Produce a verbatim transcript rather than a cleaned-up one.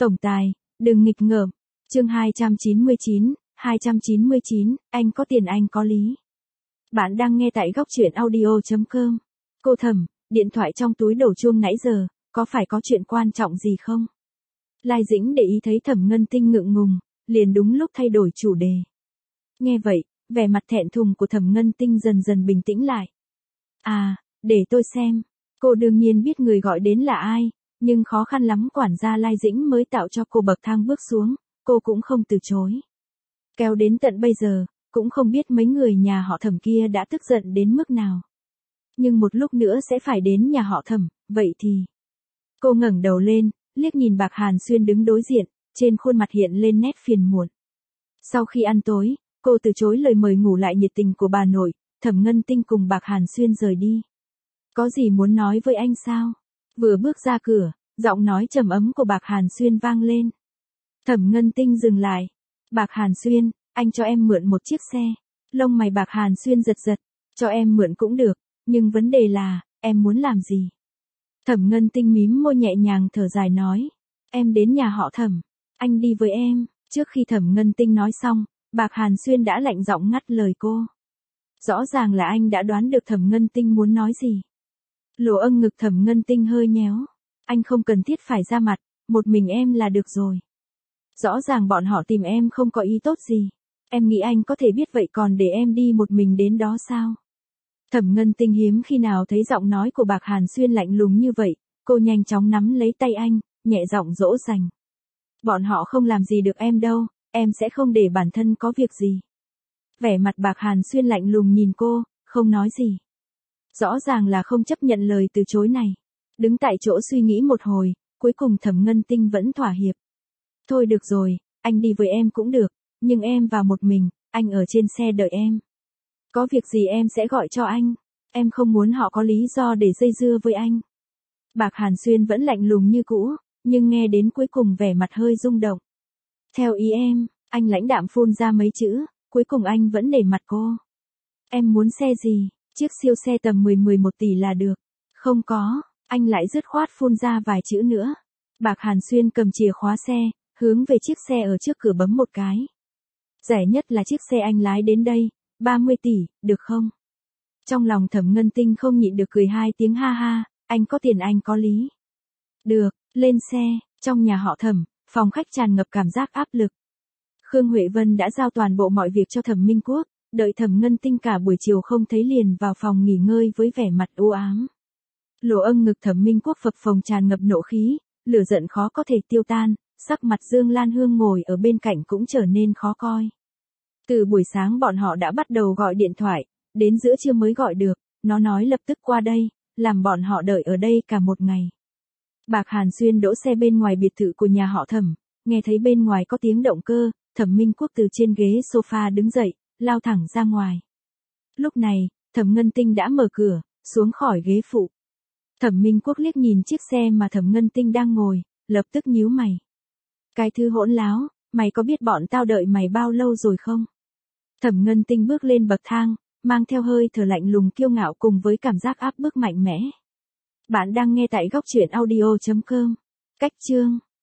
Tổng tài, đừng nghịch ngợm. Chương hai trăm chín mươi chín, hai trăm chín mươi chín, anh có tiền anh có lý. Bạn đang nghe tại góc truyện audio chấm com. Cô Thẩm, điện thoại trong túi đổ chuông nãy giờ, có phải có chuyện quan trọng gì không? Lai Dĩnh để ý thấy Thẩm Ngân Tinh ngượng ngùng, liền đúng lúc thay đổi chủ đề. Nghe vậy, vẻ mặt thẹn thùng của Thẩm Ngân Tinh dần dần bình tĩnh lại. À, để tôi xem. Cô đương nhiên biết người gọi đến là ai, nhưng khó khăn lắm quản gia Lai Dĩnh mới tạo cho cô bậc thang bước xuống, cô cũng không từ chối. Kéo đến tận bây giờ, cũng không biết mấy người nhà họ Thẩm kia đã tức giận đến mức nào. Nhưng một lúc nữa sẽ phải đến nhà họ Thẩm, vậy thì... Cô ngẩng đầu lên, liếc nhìn Bạc Hàn Xuyên đứng đối diện, trên khuôn mặt hiện lên nét phiền muộn. Sau khi ăn tối, cô từ chối lời mời ngủ lại nhiệt tình của bà nội, Thẩm Ngân Tinh cùng Bạc Hàn Xuyên rời đi. Có gì muốn nói với anh sao? Vừa bước ra cửa, giọng nói trầm ấm của Bạc Hàn Xuyên vang lên. Thẩm Ngân Tinh dừng lại. Bạc Hàn Xuyên, anh cho em mượn một chiếc xe. Lông mày Bạc Hàn Xuyên giật giật, cho em mượn cũng được, nhưng vấn đề là, em muốn làm gì? Thẩm Ngân Tinh mím môi nhẹ nhàng thở dài nói. Em đến nhà họ Thẩm, anh đi với em. Trước khi Thẩm Ngân Tinh nói xong, Bạc Hàn Xuyên đã lạnh giọng ngắt lời cô. Rõ ràng là anh đã đoán được Thẩm Ngân Tinh muốn nói gì. Lỗ âng ngực Thẩm Ngân Tinh hơi nhéo. Anh không cần thiết phải ra mặt, một mình em là được rồi. Rõ ràng bọn họ tìm em không có ý tốt gì. Em nghĩ anh có thể biết vậy còn để em đi một mình đến đó sao? Thẩm Ngân Tinh hiếm khi nào thấy giọng nói của Bạc Hàn Xuyên lạnh lùng như vậy, cô nhanh chóng nắm lấy tay anh, nhẹ giọng dỗ dành. Bọn họ không làm gì được em đâu, em sẽ không để bản thân có việc gì. Vẻ mặt Bạc Hàn Xuyên lạnh lùng nhìn cô, không nói gì. Rõ ràng là không chấp nhận lời từ chối này. Đứng tại chỗ suy nghĩ một hồi, cuối cùng Thẩm Ngân Tinh vẫn thỏa hiệp. Thôi được rồi, anh đi với em cũng được, nhưng em vào một mình, anh ở trên xe đợi em. Có việc gì em sẽ gọi cho anh, em không muốn họ có lý do để dây dưa với anh. Bạc Hàn Xuyên vẫn lạnh lùng như cũ, nhưng nghe đến cuối cùng vẻ mặt hơi rung động. Theo ý em, anh lãnh đạm phun ra mấy chữ, cuối cùng anh vẫn nể mặt cô. Em muốn xe gì, chiếc siêu xe tầm mười mười một tỷ là được. Không có, anh lại dứt khoát phun ra vài chữ nữa. Bạc Hàn Xuyên cầm chìa khóa xe, hướng về chiếc xe ở trước cửa bấm một cái. Rẻ nhất là chiếc xe anh lái đến đây, ba mươi tỷ, được không? Trong lòng Thẩm Ngân Tinh không nhịn được cười hai tiếng ha ha, anh có tiền anh có lý. Được, lên xe. Trong nhà họ Thẩm, phòng khách tràn ngập cảm giác áp lực. Khương Huệ Vân đã giao toàn bộ mọi việc cho Thẩm Minh Quốc, đợi Thẩm Ngân Tinh cả buổi chiều không thấy liền vào phòng nghỉ ngơi với vẻ mặt u ám. Lỗ âng ngực Thẩm Minh Quốc phập phồng tràn ngập nộ khí, lửa giận khó có thể tiêu tan, sắc mặt Dương Lan Hương ngồi ở bên cạnh cũng trở nên khó coi. Từ buổi sáng bọn họ đã bắt đầu gọi điện thoại, đến giữa trưa mới gọi được, nó nói lập tức qua đây, làm bọn họ đợi ở đây cả một ngày. Bạc Hàn Xuyên đỗ xe bên ngoài biệt thự của nhà họ Thẩm, nghe thấy bên ngoài có tiếng động cơ, Thẩm Minh Quốc từ trên ghế sofa đứng dậy, lao thẳng ra ngoài. Lúc này, Thẩm Ngân Tinh đã mở cửa, xuống khỏi ghế phụ. Thẩm Minh Quốc liếc nhìn chiếc xe mà Thẩm Ngân Tinh đang ngồi, lập tức nhíu mày. Cái thứ hỗn láo, mày có biết bọn tao đợi mày bao lâu rồi không? Thẩm Ngân Tinh bước lên bậc thang, mang theo hơi thở lạnh lùng kiêu ngạo cùng với cảm giác áp bức mạnh mẽ. Bạn đang nghe tại góc truyện audio chấm com. Cách chương